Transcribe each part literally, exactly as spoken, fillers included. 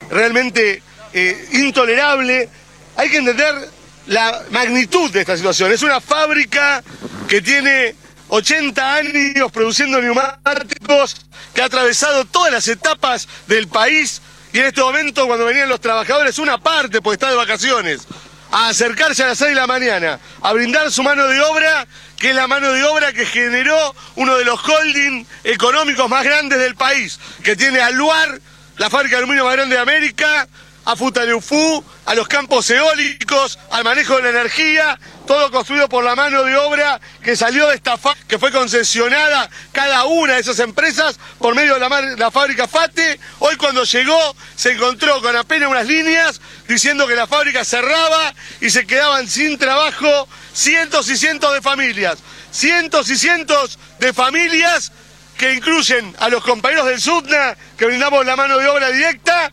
realmente eh, intolerable. Hay que entender la magnitud de esta situación. Es una fábrica que tiene ochenta años produciendo neumáticos, que ha atravesado todas las etapas del país, y en este momento, cuando venían los trabajadores, una parte, porque está de vacaciones, a acercarse a las seis de la mañana, a brindar su mano de obra, que es la mano de obra que generó uno de los holding económicos más grandes del país, que tiene a Luar, la fábrica de aluminio más grande de América, a Futaleufú, a los campos eólicos, al manejo de la energía, todo construido por la mano de obra que salió de esta fábrica, que fue concesionada cada una de esas empresas por medio de la, la fábrica FATE. Hoy, cuando llegó, se encontró con apenas unas líneas diciendo que la fábrica cerraba y se quedaban sin trabajo cientos y cientos de familias. Cientos y cientos de familias que incluyen a los compañeros del SUTNA, que brindamos la mano de obra directa,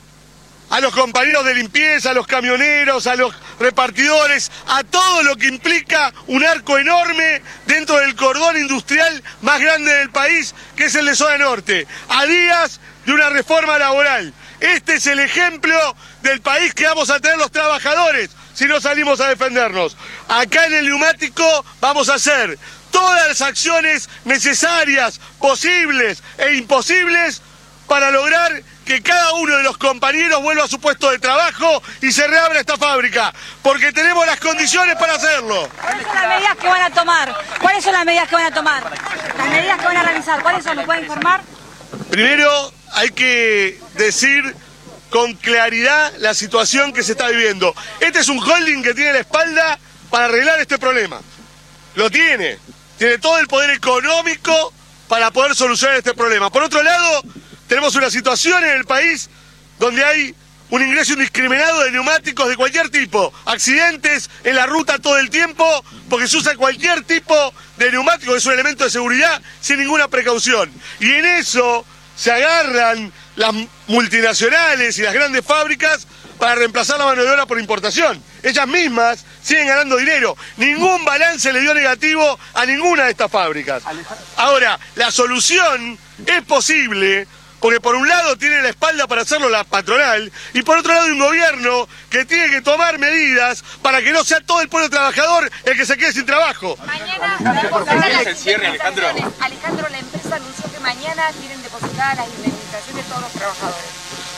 a los compañeros de limpieza, a los camioneros, a los repartidores, a todo lo que implica un arco enorme dentro del cordón industrial más grande del país, que es el de Zona Norte, a días de una reforma laboral. Este es el ejemplo del país que vamos a tener los trabajadores si no salimos a defendernos. Acá en el neumático vamos a hacer todas las acciones necesarias, posibles e imposibles para lograr que cada uno de los compañeros vuelva a su puesto de trabajo y se reabra esta fábrica, porque tenemos las condiciones para hacerlo. ¿Cuáles son las medidas que van a tomar? ¿Cuáles son las medidas que van a tomar? Las medidas que van a realizar, ¿cuáles son? ¿Me pueden informar? Primero, hay que decir con claridad la situación que se está viviendo. Este es un holding que tiene la espalda para arreglar este problema. Lo tiene. Tiene todo el poder económico para poder solucionar este problema. Por otro lado, tenemos una situación en el país donde hay un ingreso indiscriminado de neumáticos de cualquier tipo, accidentes en la ruta todo el tiempo, porque se usa cualquier tipo de neumático, que es un elemento de seguridad, sin ninguna precaución. Y en eso se agarran las multinacionales y las grandes fábricas para reemplazar la mano de obra por importación. Ellas mismas siguen ganando dinero. Ningún balance le dio negativo a ninguna de estas fábricas. Ahora, la solución es posible, porque por un lado tiene la espalda para hacerlo la patronal, y por otro lado hay un gobierno que tiene que tomar medidas para que no sea todo el pueblo trabajador el que se quede sin trabajo. Mañana, depositar el cierre, Alejandro. Alejandro, la empresa anunció que mañana tienen depositadas las indemnizaciones de todos los trabajadores.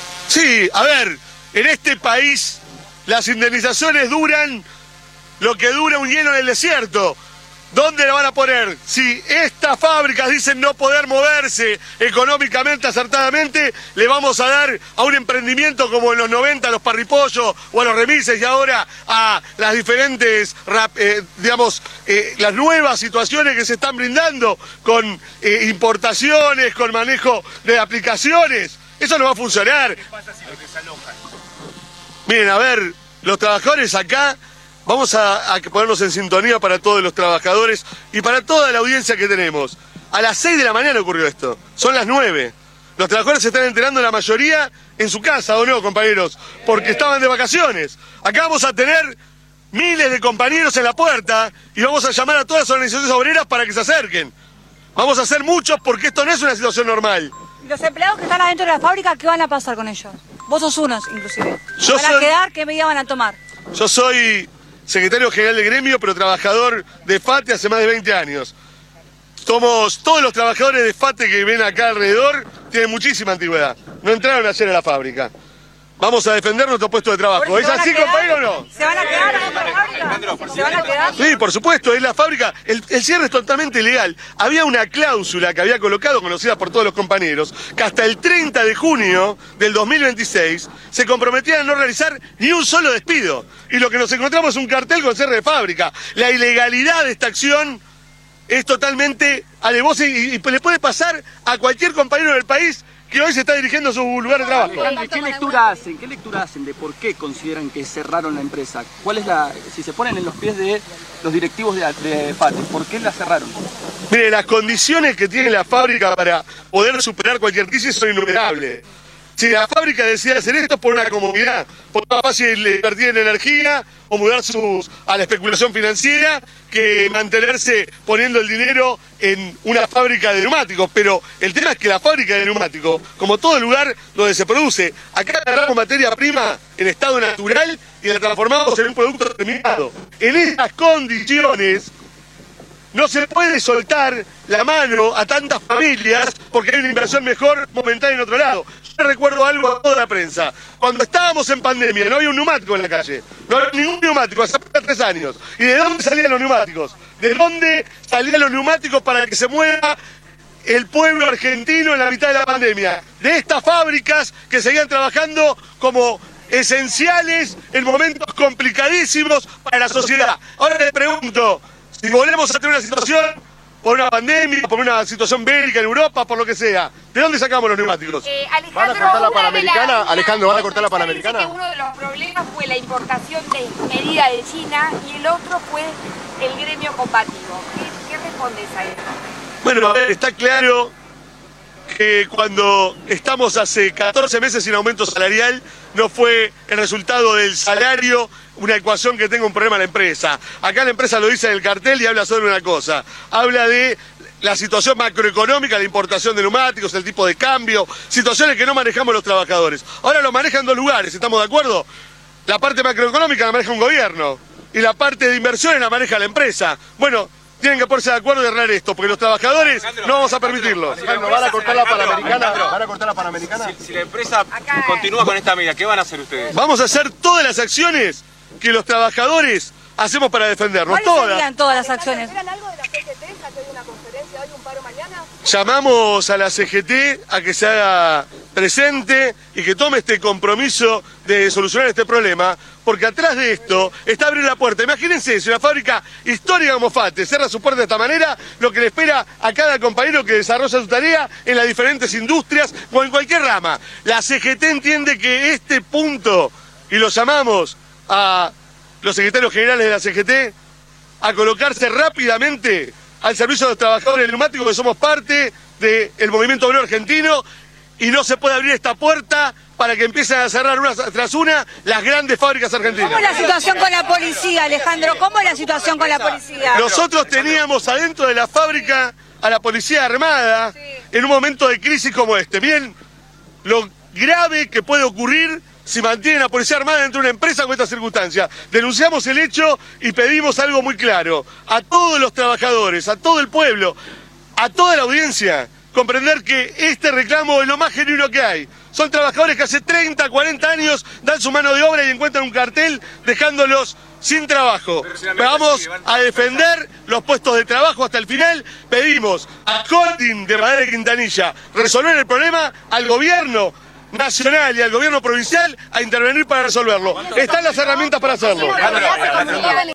Sí, a ver, en este país las indemnizaciones duran lo que dura un hielo en el desierto. ¿Dónde la van a poner? Si estas fábricas dicen no poder moverse económicamente, acertadamente, le vamos a dar a un emprendimiento como en los noventa, a los parripollos o a los remises, y ahora a las diferentes, eh, digamos, eh, las nuevas situaciones que se están brindando con eh, importaciones, con manejo de aplicaciones. Eso no va a funcionar. ¿Qué pasa si los desalojan? Miren, a ver, los trabajadores acá, vamos a, a ponernos en sintonía para todos los trabajadores y para toda la audiencia que tenemos. A las seis de la mañana ocurrió esto, son las nueve. Los trabajadores se están enterando, la mayoría en su casa, ¿o no, compañeros? Porque estaban de vacaciones. Acá vamos a tener miles de compañeros en la puerta y vamos a llamar a todas las organizaciones obreras para que se acerquen. Vamos a hacer muchos, porque esto no es una situación normal. ¿Y los empleados que están adentro de la fábrica, qué van a pasar con ellos? Vos sos unos, inclusive. Yo ¿Van a soy... quedar? ¿Qué medidas van a tomar? Yo soy secretario general del gremio, pero trabajador de FATE hace más de veinte años. Somos, todos los trabajadores de FATE que ven acá alrededor tienen muchísima antigüedad. No entraron ayer a la fábrica. Vamos a defender nuestro puesto de trabajo. ¿Es así, compañero, o no? ¿Se van a quedar en la fábrica? ¿Se van a quedar? Sí, por supuesto, es la fábrica. El, el cierre es totalmente ilegal. Había una cláusula que había colocado, conocida por todos los compañeros, que hasta el treinta de junio del dos mil veintiséis se comprometían a no realizar ni un solo despido. Y lo que nos encontramos es un cartel con cierre de fábrica. La ilegalidad de esta acción es totalmente alevosa y, y, y le puede pasar a cualquier compañero del país que hoy se está dirigiendo a su lugar de trabajo. ¿Qué lectura hacen? ¿Qué lectura hacen de por qué consideran que cerraron la empresa? ¿Cuál es la, si se ponen en los pies de los directivos de, de FATE, por qué la cerraron? Mire, las condiciones que tiene la fábrica para poder superar cualquier crisis son innumerables. Si la fábrica decide hacer esto por una comodidad, por más fácil invertir en energía o mudar sus, a la especulación financiera que mantenerse poniendo el dinero en una fábrica de neumáticos. Pero el tema es que la fábrica de neumáticos, como todo lugar donde se produce, acá agarramos materia prima en estado natural y la transformamos en un producto terminado. En estas condiciones no se puede soltar la mano a tantas familias porque hay una inversión mejor momentánea en otro lado. Yo recuerdo algo a toda la prensa. Cuando estábamos en pandemia no había un neumático en la calle. No había ningún neumático, hace apenas tres años. ¿Y de dónde salían los neumáticos? ¿De dónde salían los neumáticos para que se mueva el pueblo argentino en la mitad de la pandemia? De estas fábricas que seguían trabajando como esenciales en momentos complicadísimos para la sociedad. Ahora le pregunto, si volvemos a tener una situación por una pandemia, por una situación bélica en Europa, por lo que sea, ¿de dónde sacamos los neumáticos? Eh, ¿Van a cortar la Panamericana? La, Alejandro, ¿van a cortar la Panamericana? Que uno de los problemas fue la importación desmedida de China y el otro fue el gremio combativo. ¿Qué, qué respondes a eso? Bueno, a ver, está claro que cuando estamos hace catorce meses sin aumento salarial, no fue el resultado del salario una ecuación que tenga un problema en la empresa. Acá la empresa lo dice en el cartel y habla sobre una cosa. Habla de la situación macroeconómica, la importación de neumáticos, el tipo de cambio, situaciones que no manejamos los trabajadores. Ahora lo manejan dos lugares, ¿estamos de acuerdo? La parte macroeconómica la maneja un gobierno y la parte de inversiones la maneja la empresa. Bueno, tienen que ponerse de acuerdo y arreglar esto, porque los trabajadores no vamos a permitirlo. Alejandro, ¿van a cortar la Panamericana? ¿Van a cortar la Panamericana? Si, si la empresa continúa con esta medida, ¿qué van a hacer ustedes? Vamos a hacer todas las acciones que los trabajadores hacemos para defendernos. ¿Cuáles Todas. serían todas las acciones? ¿Esperan algo de la C G T, ya que hay una conferencia hoy, un paro mañana? Llamamos a la C G T a que se haga presente y que tome este compromiso de solucionar este problema, porque atrás de esto está abrir la puerta. Imagínense, si una fábrica histórica como FATE cierra su puerta de esta manera, lo que le espera a cada compañero que desarrolla su tarea en las diferentes industrias o en cualquier rama. La C G T entiende que este punto, y lo llamamos a los secretarios generales de la C G T, a colocarse rápidamente al servicio de los trabajadores neumáticos, que somos parte del movimiento obrero argentino, y no se puede abrir esta puerta para que empiecen a cerrar una tras una las grandes fábricas argentinas. ¿Cómo es la situación con la policía, Alejandro? ¿Cómo es la situación con la policía? Nosotros teníamos adentro de la fábrica a la policía armada en un momento de crisis como este. Miren lo grave que puede ocurrir si mantienen a policía armada dentro de una empresa con estas circunstancias. Denunciamos el hecho y pedimos algo muy claro a todos los trabajadores, a todo el pueblo, a toda la audiencia, comprender que este reclamo es lo más genuino que hay. Son trabajadores que hace treinta, cuarenta años dan su mano de obra y encuentran un cartel dejándolos sin trabajo. Vamos a defender los puestos de trabajo hasta el final. Pedimos a Holding de Madera de Quintanilla resolver el problema, al gobierno nacional y al gobierno provincial a intervenir para resolverlo. Están las herramientas para hacerlo.